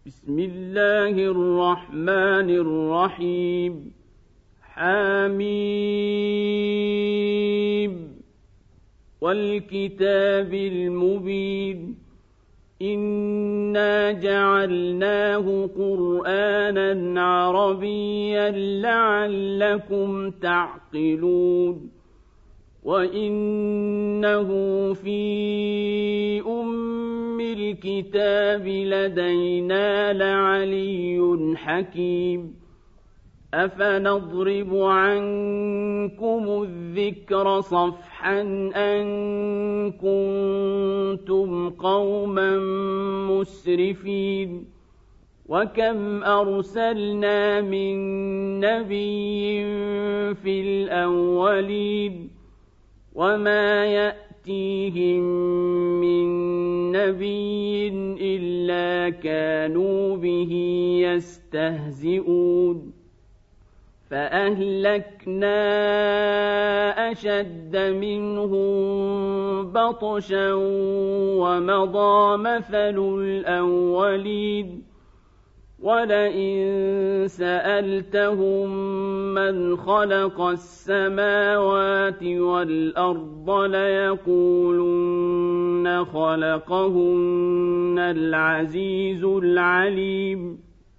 بسم الله الرحمن الرحيم حميم والكتاب المبين إنا جعلناه قرآنا عربيا لعلكم تعقلون وإنه في الكتاب لدينا لعلي حكيم أفنضرب عنكم الذكر صفحا أن كنتم قوما مسرفين وكم أرسلنا من نبي في الأولين وما يأتيهم من نبي إلا كانوا به يستهزئون فأهلكنا أشد منهم بطشا ومضى مثل الأولين ولئن سألتهم من خلق السماوات والأرض ليقولن خلقهن العزيز العليم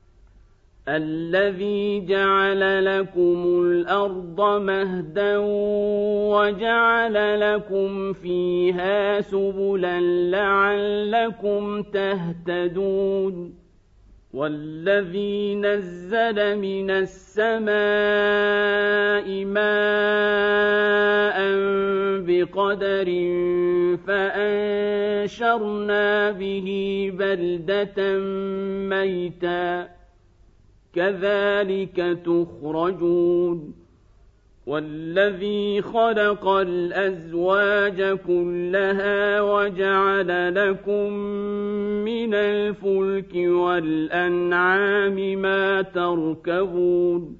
الذي جعل لكم الأرض مهدا وجعل لكم فيها سبلا لعلكم تهتدون والذي نزل من السماء ماء بقدر فأنشرنا به بلدة ميتا كذلك تخرجون والذي خلق الأزواج كلها وجعل لكم من الفلك والأنعام ما تركبون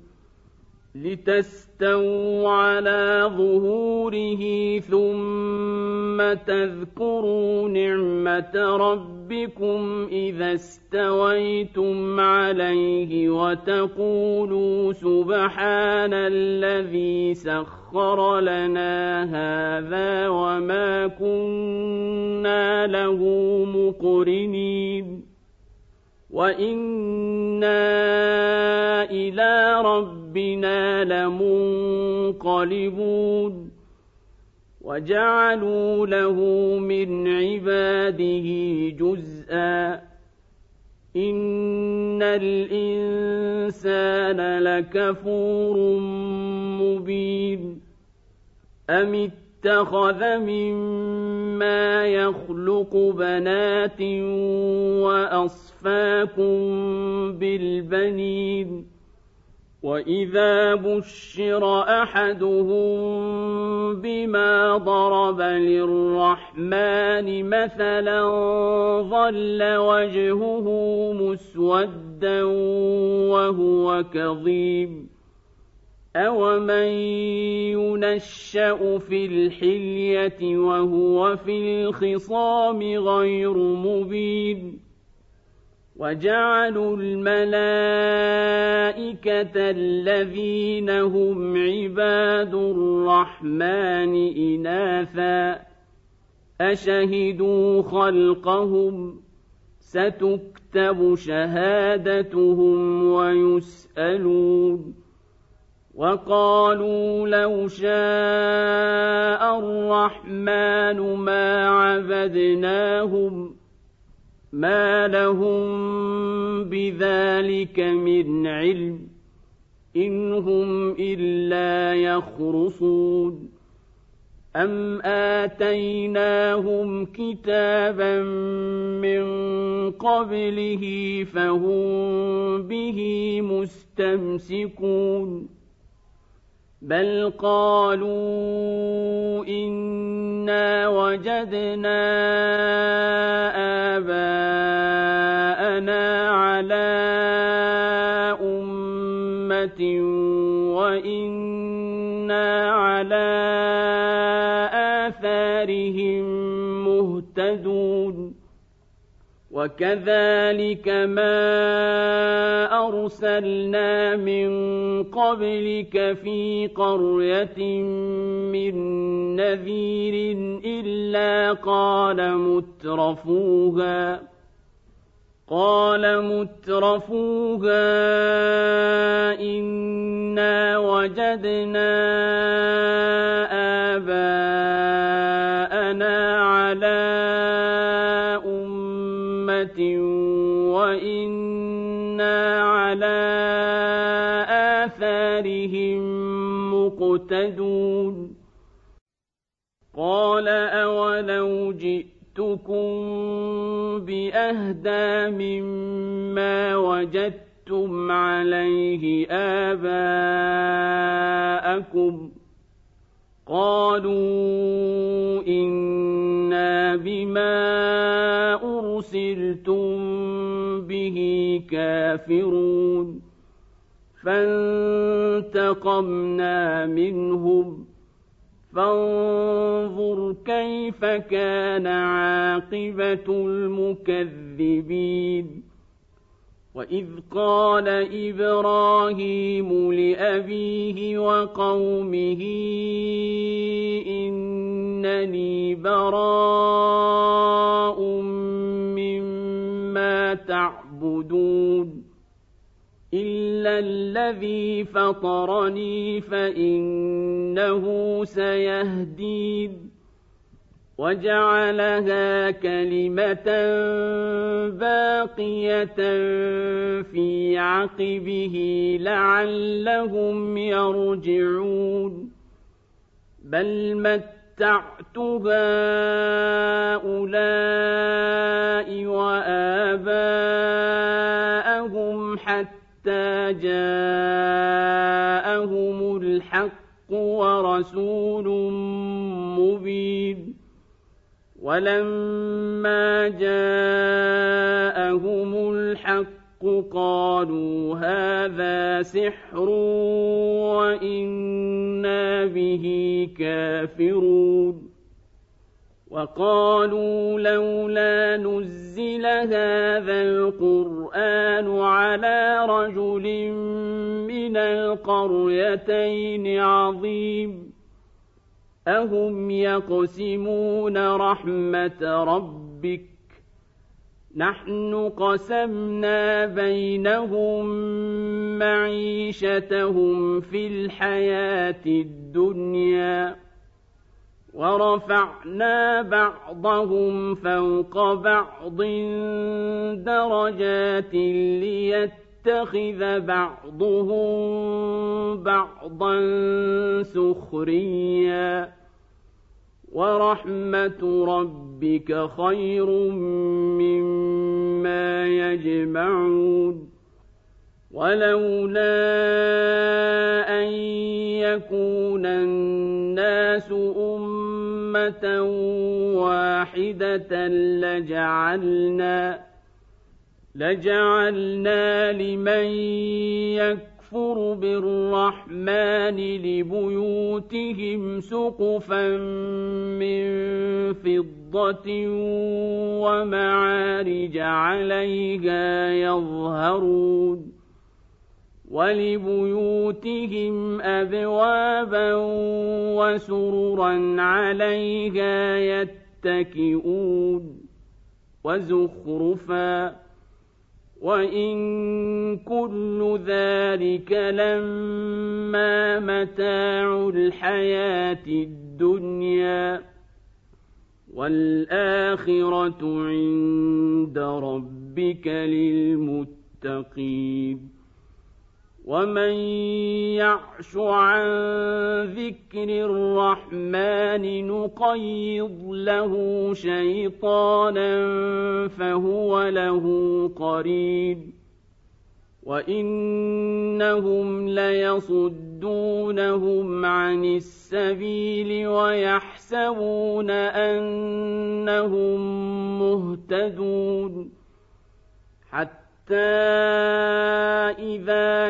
لتستووا على ظهوره ثم تذكروا نعمة ربكم إذا استويتم عليه وتقولوا سبحان الذي سخر لنا هذا وما كنا له مقرنين وإنا إلى ربنا لمنقلبون وجعلوا له من عباده جزءا إن الإنسان لكفور مبين أم اتخذ مما يخلق بنات وأصفاكم بالبنين وإذا بشر أحدهم بما ضرب للرحمن مثلا ظل وجهه مسودا وهو كظيم أومن ينشأ في الحلية وهو في الخصام غير مبين وجعلوا الملائكة الذين هم عباد الرحمن إناثا أشهدوا خلقهم ستكتب شهادتهم ويسألون وقالوا لو شاء الرحمن ما عبدناهم ما لهم بذلك من علم إن هم إلا يخرصون أم آتيناهم كتابا من قبله فهم به مستمسكون بل قالوا إنا وجدنا آباءنا على أمة وإنا على آثارهم مهتدون وكذلك ما أرسلنا من قبلك في قرية من نذير إلا قال مترفوها إنا وجدنا آباءنا على أمة وإنا على آثارهم مقتدون قال أولو جئتكم بأهدى مما وجدتم عليه آباءكم قالوا إنا بما أرسلتم به كافرون فانتقمنا منهم فانظر كيف كان عاقبة المكذبين وإذ قال إبراهيم لأبيه وقومه إنني براء مما تعبدون إلا الذي فطرني فإنه سيهدين وجعلها كلمة باقية في عقبه لعلهم يرجعون بل متعت هؤلاء وآباءهم حتى جاءهم الحق ورسول مبين ولما جاءهم الحق قالوا هذا سحر وإنا به كافرون وقالوا لولا نزل هذا القرآن على رجل من القريتين عظيم أهم يقسمون رحمة ربك نحن قسمنا بينهم معيشتهم في الحياة الدنيا ورفعنا بعضهم فوق بعض درجات ليتخذ بعضهم بعضا سخريا ورحمة ربك خير مما يجمعون ولولا أن يكون الناس أمة واحدة لجعلنا لمن يكفر بالرحمن لبيوتهم سقفا من فضة ومعارج عليها يظهرون ولبيوتهم أبوابا وسررا عليها يتكئون وزخرفا وإن كل ذلك لما متاع الحياة الدنيا والآخرة عند ربك للمتقين ومن يعش عن ذكر الرحمن نقيض له شيطانا فهو له قرين وإنهم ليصدونهم عن السبيل ويحسبون أنهم مهتدون حتى إذا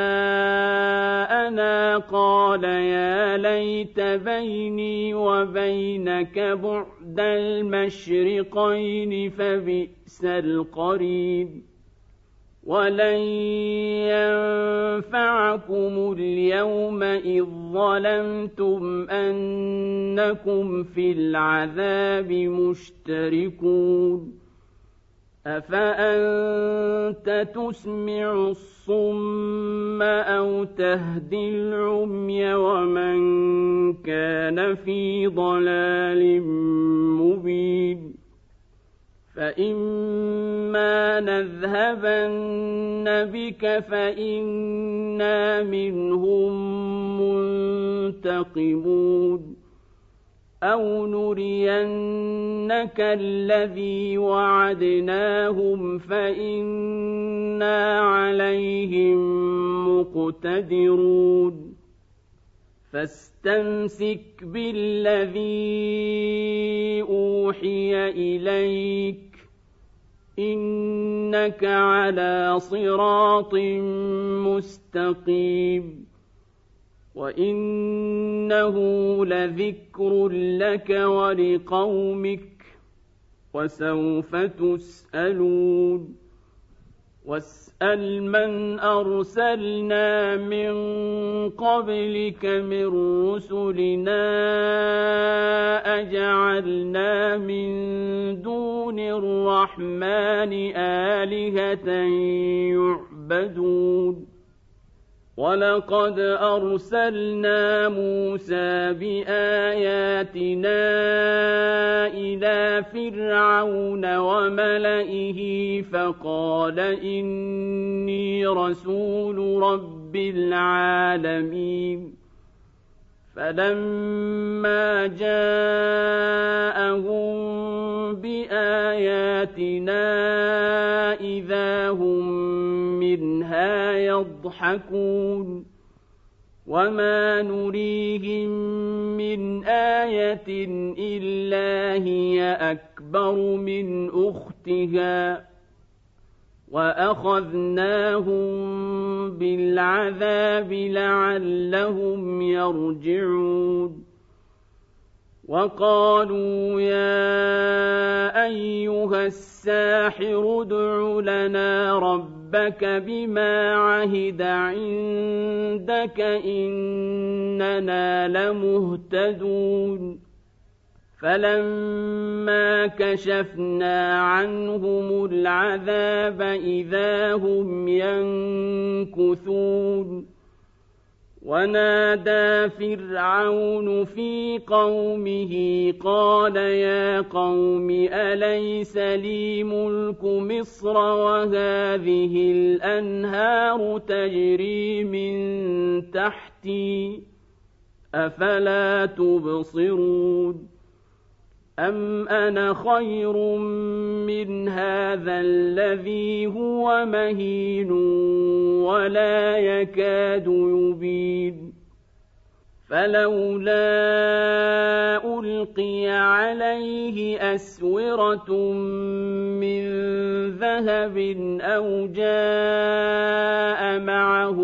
جاءنا قال يا ليت بيني وبينك بعد المشرقين فبئس القرين ولن ينفعكم اليوم إذ ظلمتم أنكم في العذاب مشتركون أفأنت تسمع الصم أو تهدي العمي ومن كان في ضلال مبين فإما نذهبن بك فإنا منهم منتقمون أو نرينك الذي وعدناهم فإنا عليهم مقتدرون فاستمسك بالذي أوحي إليك إنك على صراط مستقيم وإنه لذكر لك ولقومك وسوف تسألون واسأل من أرسلنا من قبلك من رسلنا أجعلنا من دون الرحمن آلهة يعبدون ولقد أرسلنا موسى بآياتنا إلى فرعون وملئه فقال إني رسول رب العالمين فلما جاءهم بآياتنا إذا هم منها يضحكون وما نريهم من آية إلا هي أكبر من أختها وأخذناهم بالعذاب لعلهم يرجعون وقالوا يا أيها الساحر ادع لنا ربك بما عهد عندك إننا لمهتدون فلما كشفنا عنهم العذاب إذا هم ينكثون ونادى فرعون في قومه قال يا قوم أليس لي ملك مصر وهذه الأنهار تجري من تحتي أفلا تبصرون أم أنا خير من هذا الذي هو مهين ولا يكاد يبين فلولا ألقي عليه أسورة من ذهب أو جاء معه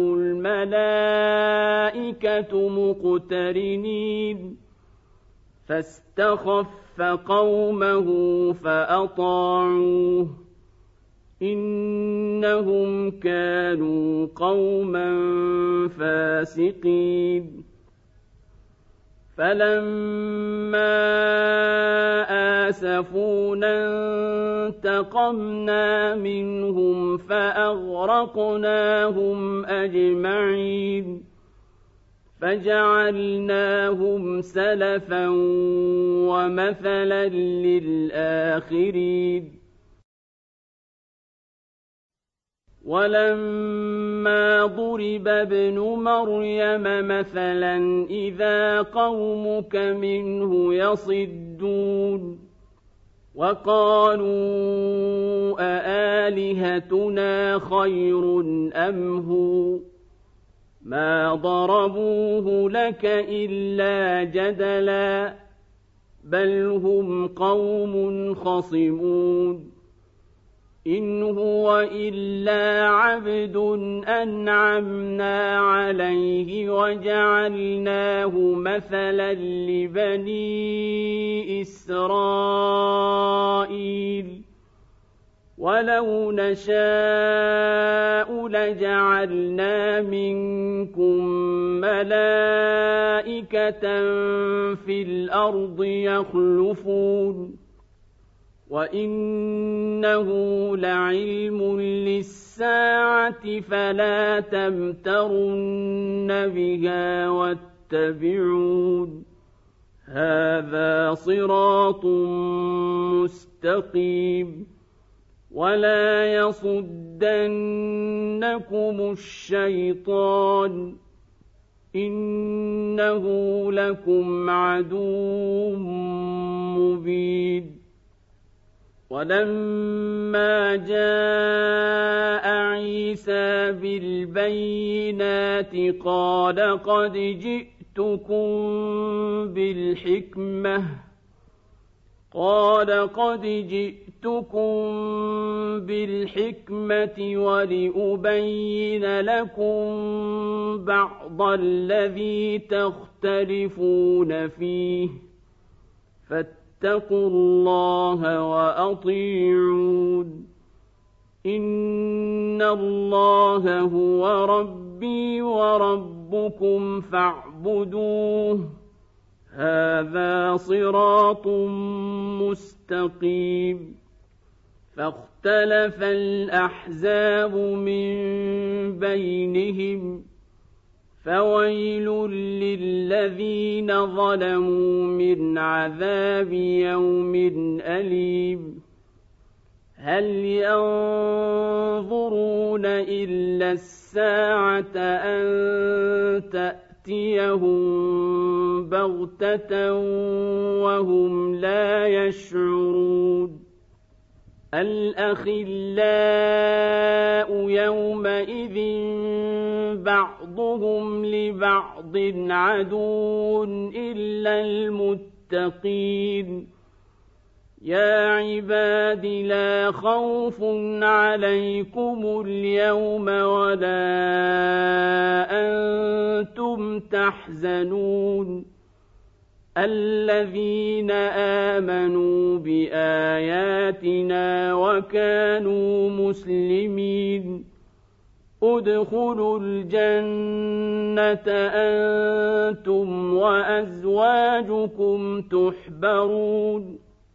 الملائكة مقترنين فاستخف قومه فأطاعوه إنهم كانوا قوما فاسقين فلما آسفونا انتقمنا منهم فأغرقناهم أجمعين فجعلناهم سلفا ومثلا للآخرين ولما ضرب ابن مريم مثلا إذا قومك منه يصدون وقالوا أآلهتنا خير أم هو ما ضربوه لك إلا جدلا بل هم قوم خصمون إن هو إلا عبد أنعمنا عليه وجعلناه مثلا لبني إسرائيل ولو نشاء لجعلنا منكم ملائكة في الأرض يخلفون وإنه لعلم للساعة فلا تمترن بها واتبعون هذا صراط مستقيم ولا يصدنكم الشيطان إنه لكم عدو مبين ولما جاء عيسى بالبينات قال قد جئتكم بالحكمة ولأبين لكم بعض الذي تختلفون فيه فاتقوا الله وأطيعون إن الله هو ربي وربكم فاعبدوه هذا صراط مستقيم فاختلف الأحزاب من بينهم فويل للذين ظلموا من عذاب يوم أليم هل ينظرون إلا الساعة أن تأتيهم بغتة وهم لا يشعرون الأخلاء يومئذ بعضهم لبعض عدو إلا المتقين يا عباد لا خوف عليكم اليوم ولا أنتم تحزنون الذين آمنوا بآياتنا وكانوا مسلمين ادخلوا الجنة أنتم وأزواجكم تحبرون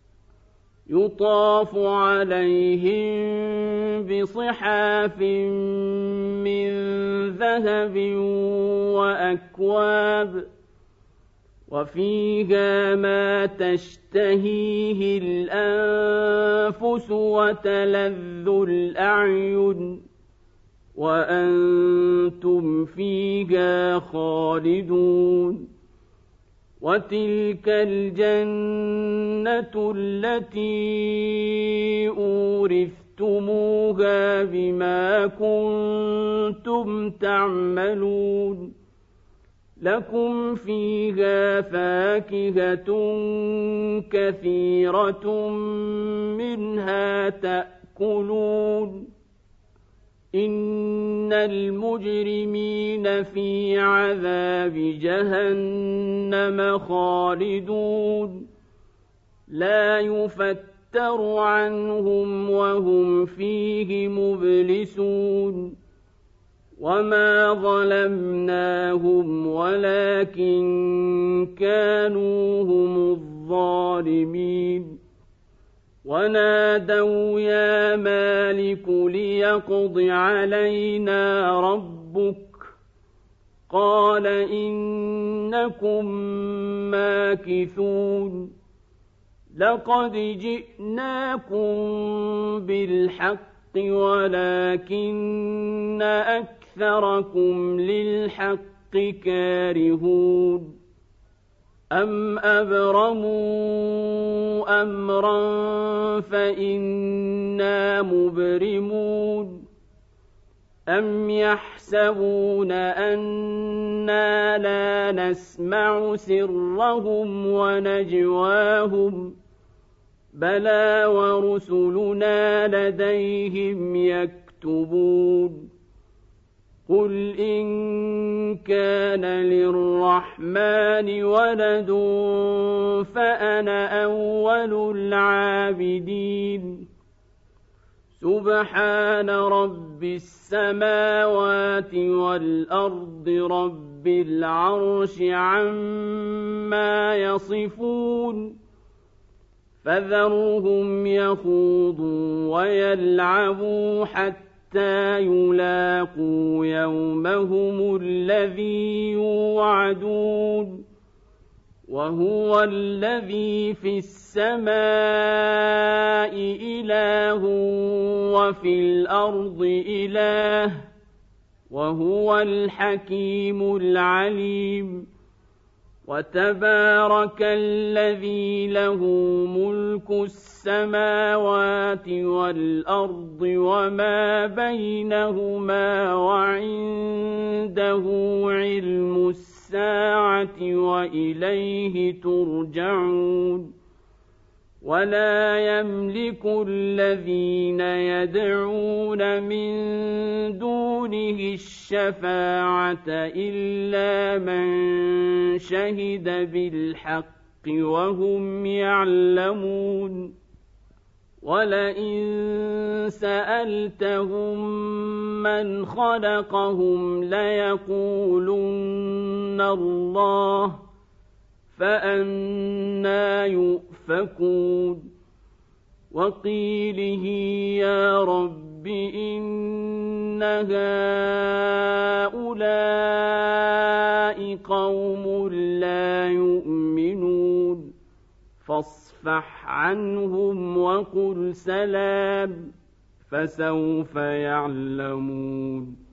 يطاف عليهم بصحاف من ذهب وأكواب وفيها ما تشتهيه الأنفس وتلذ الأعين وأنتم فيها خالدون وتلك الجنة التي أورثتموها بما كنتم تعملون لكم فيها فاكهة كثيرة منها تأكلون إن المجرمين في عذاب جهنم خالدون لا يفتر عنهم وهم فيه مبلسون وما ظلمناهم ولكن كانوا هم الظالمين ونادوا يا مالك ليقض علينا ربك قال إنكم ماكثون لقد جئناكم بالحق ولكن أكثركم للحق كارهون أم أبرموا أمرا فإنا مبرمون أم يحسبون أنا لا نسمع سرهم ونجواهم بلى ورسلنا لديهم يكتبون قل إن كان للرحمن ولد فأنا أول العابدين سبحان رب السماوات والأرض رب العرش عما يصفون فذرهم يخوضوا ويلعبوا حتى يلاقوا يومهم الذي يوعدون وهو الذي في السماء إله وفي الأرض إله وهو الحكيم العليم وتبارك الذي له ملك السماوات والأرض وما بينهما وعنده علم الساعة وإليه ترجعون ولا يملك الذين يدعون من دونه الشفاعة إلا من شهد بالحق وهم يعلمون ولئن سألتهم من خلقهم ليقولن الله فأنى يؤفكون وقيله يا رب إن هؤلاء قوم لا يؤمنون فاصفح عنهم وقل سلام فسوف يعلمون